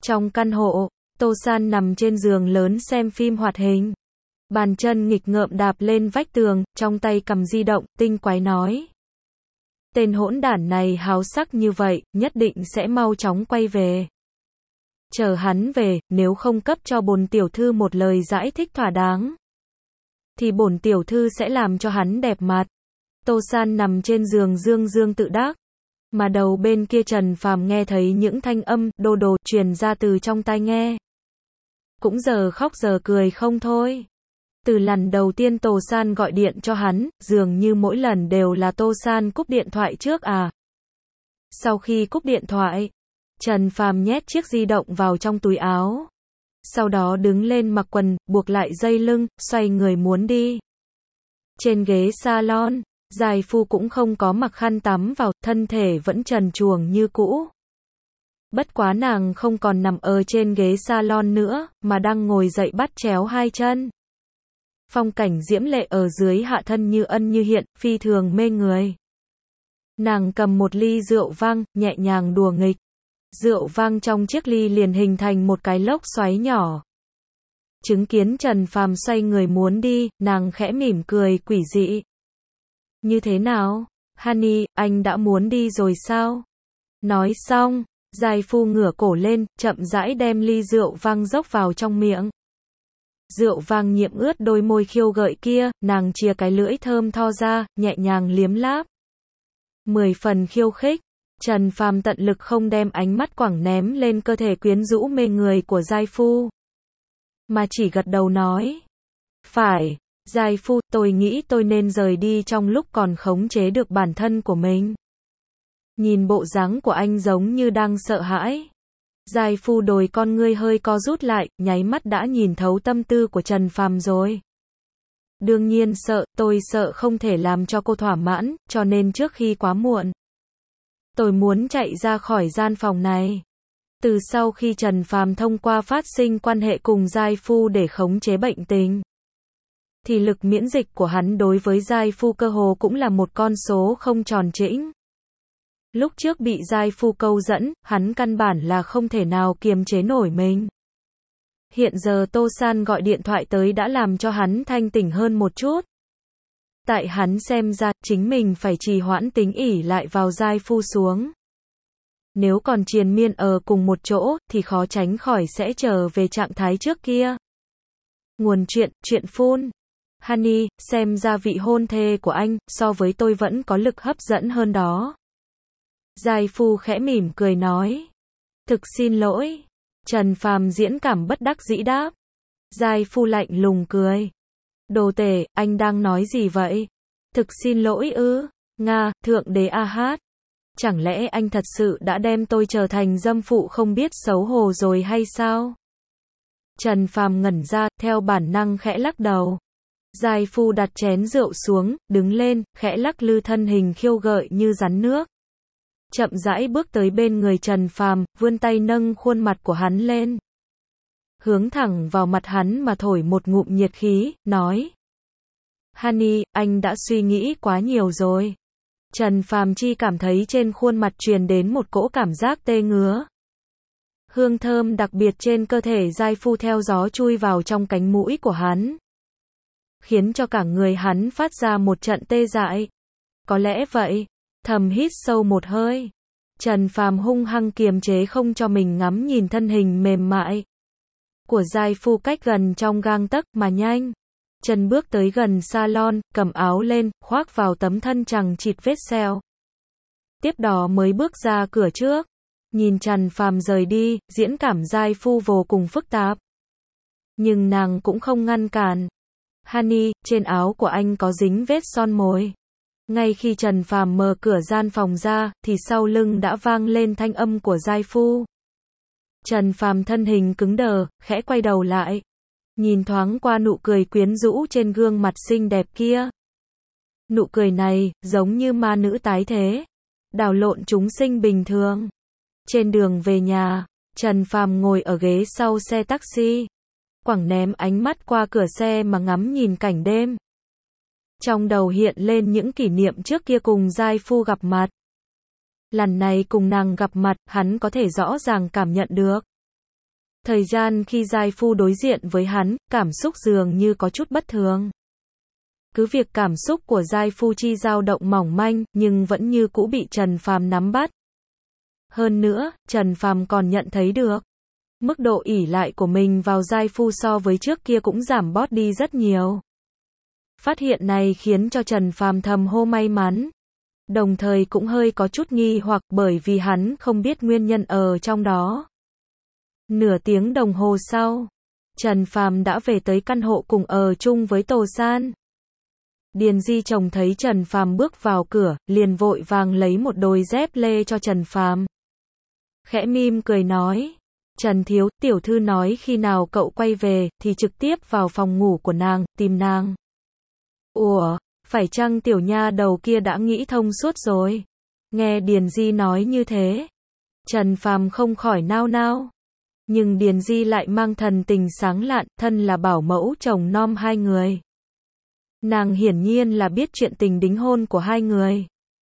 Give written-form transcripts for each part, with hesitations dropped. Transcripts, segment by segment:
Trong căn hộ, Tô San nằm trên giường lớn xem phim hoạt hình. Bàn chân nghịch ngợm đạp lên vách tường, trong tay cầm di động, tinh quái nói. Tên hỗn đản này háo sắc như vậy, nhất định sẽ mau chóng quay về. Chờ hắn về, nếu không cấp cho bổn tiểu thư một lời giải thích thỏa đáng, thì bổn tiểu thư sẽ làm cho hắn đẹp mặt. Tô San nằm trên giường dương dương tự đắc. Mà đầu bên kia Trần Phàm nghe thấy những thanh âm đô đô truyền ra từ trong tai nghe. Cũng giờ khóc giờ cười không thôi. Từ lần đầu tiên Tô San gọi điện cho hắn, dường như mỗi lần đều là Tô San cúp điện thoại trước à. Sau khi cúp điện thoại, Trần Phàm nhét chiếc di động vào trong túi áo. Sau đó đứng lên mặc quần, buộc lại dây lưng, xoay người muốn đi. Trên ghế salon, Giai Phu cũng không có mặc khăn tắm vào, thân thể vẫn trần truồng như cũ. Bất quá nàng không còn nằm ở trên ghế salon nữa, mà đang ngồi dậy bắt chéo hai chân. Phong cảnh diễm lệ ở dưới hạ thân như ân như hiện, phi thường mê người. Nàng cầm một ly rượu vang, nhẹ nhàng đùa nghịch. Rượu vang trong chiếc ly liền hình thành một cái lốc xoáy nhỏ. Chứng kiến Trần Phàm xoay người muốn đi, nàng khẽ mỉm cười quỷ dị. Như thế nào? Honey, anh đã muốn đi rồi sao? Nói xong, Giai Phu ngửa cổ lên, chậm rãi đem ly rượu vang dốc vào trong miệng. Rượu vang nhiễm ướt đôi môi khiêu gợi kia, nàng chìa cái lưỡi thơm tho ra, nhẹ nhàng liếm láp. 10 phần khiêu khích. Trần Phàm tận lực không đem ánh mắt quẳng ném lên cơ thể quyến rũ mê người của Giai Phu, mà chỉ gật đầu nói. Phải, Giai Phu, tôi nghĩ tôi nên rời đi trong lúc còn khống chế được bản thân của mình. Nhìn bộ dáng của anh giống như đang sợ hãi. Giai Phu đôi con ngươi hơi co rút lại, nháy mắt đã nhìn thấu tâm tư của Trần Phàm rồi. Đương nhiên sợ, tôi sợ không thể làm cho cô thỏa mãn, cho nên trước khi quá muộn, tôi muốn chạy ra khỏi gian phòng này. Từ sau khi Trần Phàm thông qua phát sinh quan hệ cùng Giai Phu để khống chế bệnh tình, thì lực miễn dịch của hắn đối với Giai Phu cơ hồ cũng là một con số không tròn trĩnh. Lúc trước bị Giai Phu câu dẫn, hắn căn bản là không thể nào kiềm chế nổi mình. Hiện giờ Tô San gọi điện thoại tới đã làm cho hắn thanh tỉnh hơn một chút. Tại hắn xem ra, chính mình phải trì hoãn tính ỷ lại vào Giai Phu xuống. Nếu còn triền miên ở cùng một chỗ, thì khó tránh khỏi sẽ trở về trạng thái trước kia. Nguồn chuyện phun. Honey, xem ra vị hôn thê của anh, so với tôi vẫn có lực hấp dẫn hơn đó. Giai Phu khẽ mỉm cười nói. Thực xin lỗi. Trần Phàm diễn cảm bất đắc dĩ đáp. Giai Phu lạnh lùng cười. Đồ tể, anh đang nói gì vậy? Thực xin lỗi ư? Nga, thượng đế a hát. Chẳng lẽ anh thật sự đã đem tôi trở thành dâm phụ không biết xấu hổ rồi hay sao? Trần Phàm ngẩn ra, theo bản năng khẽ lắc đầu. Giai Phu đặt chén rượu xuống, đứng lên, khẽ lắc lư thân hình khiêu gợi như rắn nước. Chậm rãi bước tới bên người Trần Phàm, vươn tay nâng khuôn mặt của hắn lên. Hướng thẳng vào mặt hắn mà thổi một ngụm nhiệt khí, nói. Honey, anh đã suy nghĩ quá nhiều rồi. Trần Phàm chỉ cảm thấy trên khuôn mặt truyền đến một cỗ cảm giác tê ngứa. Hương thơm đặc biệt trên cơ thể Giai Phu theo gió chui vào trong cánh mũi của hắn, khiến cho cả người hắn phát ra một trận tê dại. Có lẽ vậy. Thầm hít sâu một hơi. Trần Phàm hung hăng kiềm chế không cho mình ngắm nhìn thân hình mềm mại của Giai Phu cách gần trong gang tấc mà nhanh. Chân bước tới gần salon, cầm áo lên, khoác vào tấm thân chằng chịt vết sẹo. Tiếp đó mới bước ra cửa trước. Nhìn Trần Phàm rời đi, diễn cảm Giai Phu vô cùng phức tạp. Nhưng nàng cũng không ngăn cản. Honey, trên áo của anh có dính vết son môi. Ngay khi Trần Phàm mở cửa gian phòng ra, thì sau lưng đã vang lên thanh âm của Giai Phu. Trần Phàm thân hình cứng đờ, khẽ quay đầu lại. Nhìn thoáng qua nụ cười quyến rũ trên gương mặt xinh đẹp kia. Nụ cười này, giống như ma nữ tái thế. Đảo lộn chúng sinh bình thường. Trên đường về nhà, Trần Phàm ngồi ở ghế sau xe taxi. Quẳng ném ánh mắt qua cửa xe mà ngắm nhìn cảnh đêm. Trong đầu hiện lên những kỷ niệm trước kia cùng Giai Phu gặp mặt. Lần này cùng nàng gặp mặt, hắn có thể rõ ràng cảm nhận được Thời gian khi giai phu đối diện với hắn, cảm xúc dường như có chút bất thường. Cứ việc cảm xúc của giai phu chi dao động mỏng manh, nhưng vẫn như cũ bị Trần Phàm nắm bắt. Hơn nữa, Trần Phàm còn nhận thấy được, mức độ ỷ lại của mình vào giai phu so với trước kia cũng giảm bớt đi rất nhiều. Phát hiện này khiến cho Trần Phàm thầm hô may mắn. Đồng thời cũng hơi có chút nghi hoặc bởi vì hắn không biết nguyên nhân ở trong đó. Nửa tiếng đồng hồ sau, Trần Phàm đã về tới căn hộ cùng ở chung với Tô San. Điền Di trông thấy Trần Phàm bước vào cửa, liền vội vàng lấy một đôi dép lê cho Trần Phàm. Khẽ mỉm cười nói, Trần thiếu, tiểu thư nói khi nào cậu quay về, thì trực tiếp vào phòng ngủ của nàng, tìm nàng. Ủa, phải chăng tiểu nha đầu kia đã nghĩ thông suốt rồi? Nghe Điền Di nói như thế, Trần Phàm không khỏi nao nao. Nhưng Điền Di lại mang thần tình sáng lạn, thân là bảo mẫu chồng nom hai người. Nàng hiển nhiên là biết chuyện tình đính hôn của hai người.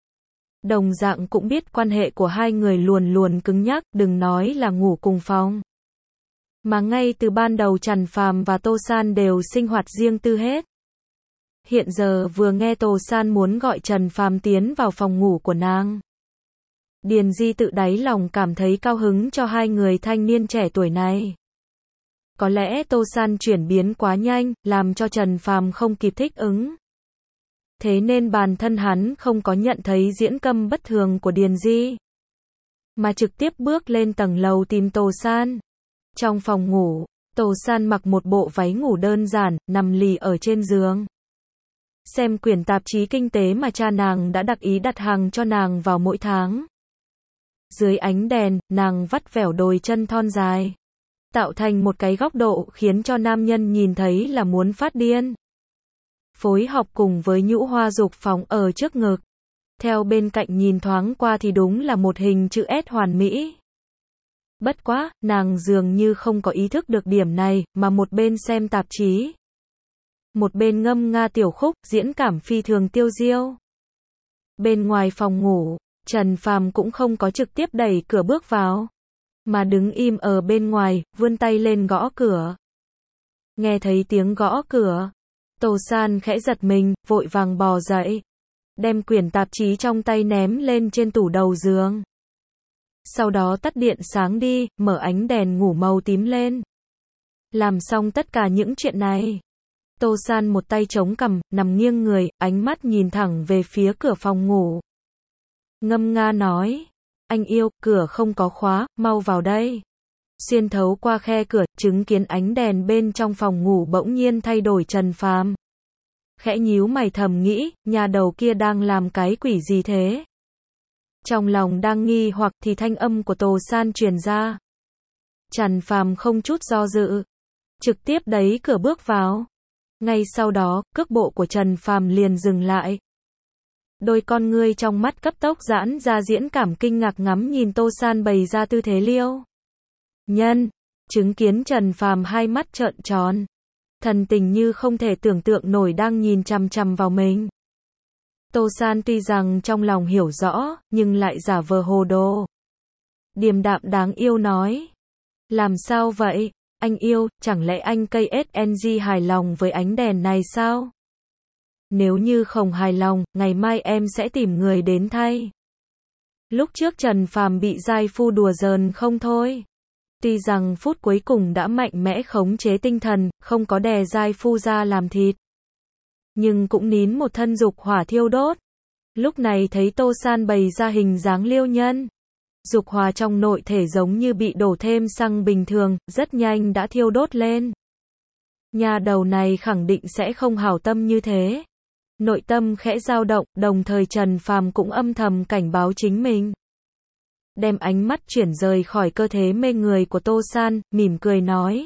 Đồng dạng cũng biết quan hệ của hai người luôn luôn cứng nhắc, đừng nói là ngủ cùng phòng. Mà ngay từ ban đầu Trần Phàm và Tô San đều sinh hoạt riêng tư hết. Hiện giờ vừa nghe Tô San muốn gọi Trần Phàm tiến vào phòng ngủ của nàng. Điền Di tự đáy lòng cảm thấy cao hứng cho hai người thanh niên trẻ tuổi này. Có lẽ Tô San chuyển biến quá nhanh, làm cho Trần Phàm không kịp thích ứng. Thế nên bản thân hắn không có nhận thấy diễn câm bất thường của Điền Di, mà trực tiếp bước lên tầng lầu tìm Tô San. Trong phòng ngủ, Tô San mặc một bộ váy ngủ đơn giản, nằm lì ở trên giường. Xem quyển tạp chí kinh tế mà cha nàng đã đặc ý đặt hàng cho nàng vào mỗi tháng. Dưới ánh đèn, nàng vắt vẻo đôi chân thon dài, tạo thành một cái góc độ khiến cho nam nhân nhìn thấy là muốn phát điên. Phối hợp cùng với nhũ hoa dục phóng ở trước ngực. Theo bên cạnh nhìn thoáng qua thì đúng là một hình chữ S hoàn mỹ. Bất quá, nàng dường như không có ý thức được điểm này, mà một bên xem tạp chí, một bên ngâm nga tiểu khúc, diễn cảm phi thường tiêu diêu. Bên ngoài phòng ngủ, Trần Phàm cũng không có trực tiếp đẩy cửa bước vào, mà đứng im ở bên ngoài, vươn tay lên gõ cửa. Nghe thấy tiếng gõ cửa, Tô San khẽ giật mình, vội vàng bò dậy, đem quyển tạp chí trong tay ném lên trên tủ đầu giường. Sau đó tắt điện sáng đi, mở ánh đèn ngủ màu tím lên. Làm xong tất cả những chuyện này, Tô San một tay chống cằm, nằm nghiêng người, ánh mắt nhìn thẳng về phía cửa phòng ngủ. Ngâm nga nói, anh yêu, cửa không có khóa, mau vào đây. Xuyên thấu qua khe cửa, chứng kiến ánh đèn bên trong phòng ngủ bỗng nhiên thay đổi. Trần Phàm khẽ nhíu mày thầm nghĩ, nhà đầu kia đang làm cái quỷ gì thế? Trong lòng đang nghi hoặc thì thanh âm của Tô San truyền ra. Trần Phàm không chút do dự, trực tiếp đẩy cửa bước vào. Ngay sau đó, cước bộ của Trần Phàm liền dừng lại. Đôi con ngươi trong mắt cấp tốc giãn ra, diễn cảm kinh ngạc ngắm nhìn Tô San bày ra tư thế liêu nhân. Chứng kiến Trần Phàm hai mắt trợn tròn, thần tình như không thể tưởng tượng nổi đang nhìn chằm chằm vào mình. Tô San tuy rằng trong lòng hiểu rõ, nhưng lại giả vờ hồ đồ. Điềm đạm đáng yêu nói, làm sao vậy, anh yêu, chẳng lẽ anh KSNG hài lòng với ánh đèn này sao? Nếu như không hài lòng, ngày mai em sẽ tìm người đến thay. Lúc trước Trần Phàm bị giai phu đùa giỡn không thôi. Tuy rằng phút cuối cùng đã mạnh mẽ khống chế tinh thần, không có đè giai phu ra làm thịt, nhưng cũng nín một thân dục hỏa thiêu đốt. Lúc này thấy Tô San bày ra hình dáng liêu nhân, dục hỏa trong nội thể giống như bị đổ thêm xăng bình thường, rất nhanh đã thiêu đốt lên. Nhà đầu này khẳng định sẽ không hảo tâm như thế. Nội tâm khẽ dao động, đồng thời Trần Phàm cũng âm thầm cảnh báo chính mình. Đem ánh mắt chuyển rời khỏi cơ thể mê người của Tô San, mỉm cười nói.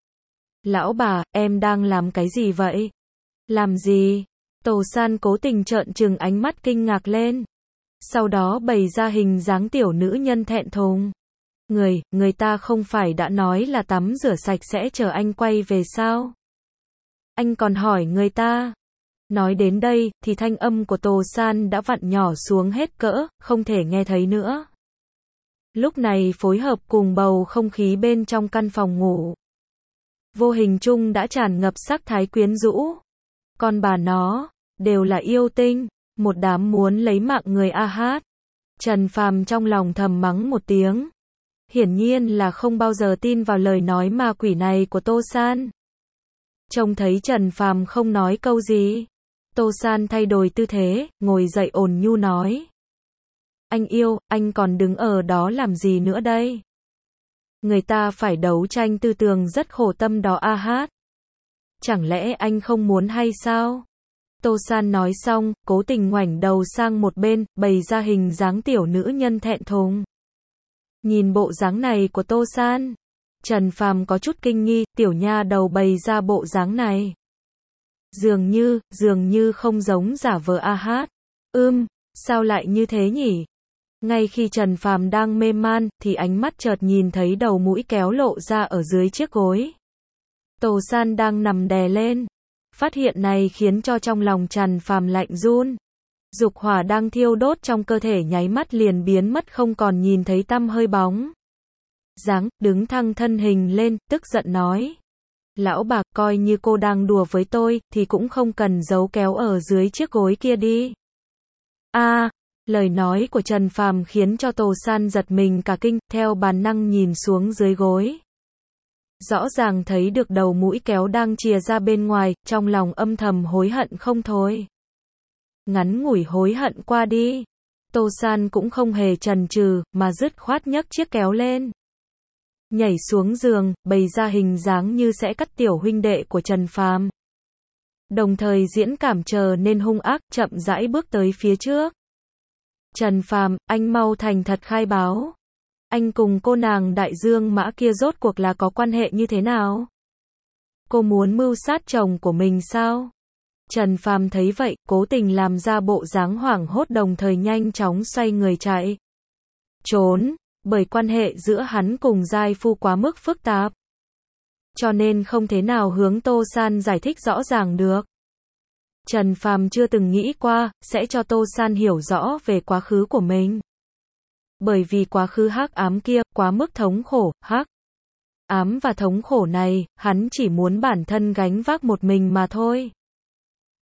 Lão bà, em đang làm cái gì vậy? Làm gì? Tô San cố tình trợn trừng ánh mắt kinh ngạc lên. Sau đó bày ra hình dáng tiểu nữ nhân thẹn thùng. Người ta không phải đã nói là tắm rửa sạch sẽ chờ anh quay về sao? Anh còn hỏi người ta. Nói đến đây, thì thanh âm của Tô San đã vặn nhỏ xuống hết cỡ, không thể nghe thấy nữa. Lúc này phối hợp cùng bầu không khí bên trong căn phòng ngủ. Vô hình chung đã tràn ngập sắc thái quyến rũ. Con bà nó, đều là yêu tinh, một đám muốn lấy mạng người a hát. Trần Phàm trong lòng thầm mắng một tiếng. Hiển nhiên là không bao giờ tin vào lời nói ma quỷ này của Tô San. Trông thấy Trần Phàm không nói câu gì, Tô San thay đổi tư thế, ngồi dậy ôn nhu nói. Anh yêu, anh còn đứng ở đó làm gì nữa đây? Người ta phải đấu tranh tư tưởng rất khổ tâm đó a hát. Chẳng lẽ anh không muốn hay sao? Tô San nói xong, cố tình ngoảnh đầu sang một bên, bày ra hình dáng tiểu nữ nhân thẹn thùng. Nhìn bộ dáng này của Tô San, Trần Phàm có chút kinh nghi, tiểu nha đầu bày ra bộ dáng này. Dường như không giống giả vờ a hát. Sao lại như thế nhỉ? Ngay khi Trần Phàm đang mê man, thì ánh mắt chợt nhìn thấy đầu mũi kéo lộ ra ở dưới chiếc gối. Tô San đang nằm đè lên. Phát hiện này khiến cho trong lòng Trần Phàm lạnh run. Dục hỏa đang thiêu đốt trong cơ thể nháy mắt liền biến mất không còn nhìn thấy tăm hơi bóng. Đứng thăng thân hình lên, tức giận nói. Lão bạc, coi như cô đang đùa với tôi, thì cũng không cần giấu kéo ở dưới chiếc gối kia đi. Lời nói của Trần Phàm khiến cho Tô San giật mình cả kinh, theo bản năng nhìn xuống dưới gối. Rõ ràng thấy được đầu mũi kéo đang chìa ra bên ngoài, trong lòng âm thầm hối hận không thôi. Ngắn ngủi hối hận qua đi, Tô San cũng không hề chần chừ, mà dứt khoát nhấc chiếc kéo lên. Nhảy xuống giường, bày ra hình dáng như sẽ cắt tiểu huynh đệ của Trần Phàm. Đồng thời diễn cảm trở nên hung ác, chậm rãi bước tới phía trước. Trần Phàm, anh mau thành thật khai báo. Anh cùng cô nàng Đại Dương Mã kia rốt cuộc là có quan hệ như thế nào? Cô muốn mưu sát chồng của mình sao? Trần Phàm thấy vậy, cố tình làm ra bộ dáng hoảng hốt đồng thời nhanh chóng xoay người chạy. Trốn, bởi quan hệ giữa hắn cùng giai phu quá mức phức tạp. Cho nên không thể nào hướng Tô San giải thích rõ ràng được. Trần Phàm chưa từng nghĩ qua, sẽ cho Tô San hiểu rõ về quá khứ của mình. Bởi vì quá khứ hắc ám kia, quá mức thống khổ, hắc ám và thống khổ này, hắn chỉ muốn bản thân gánh vác một mình mà thôi.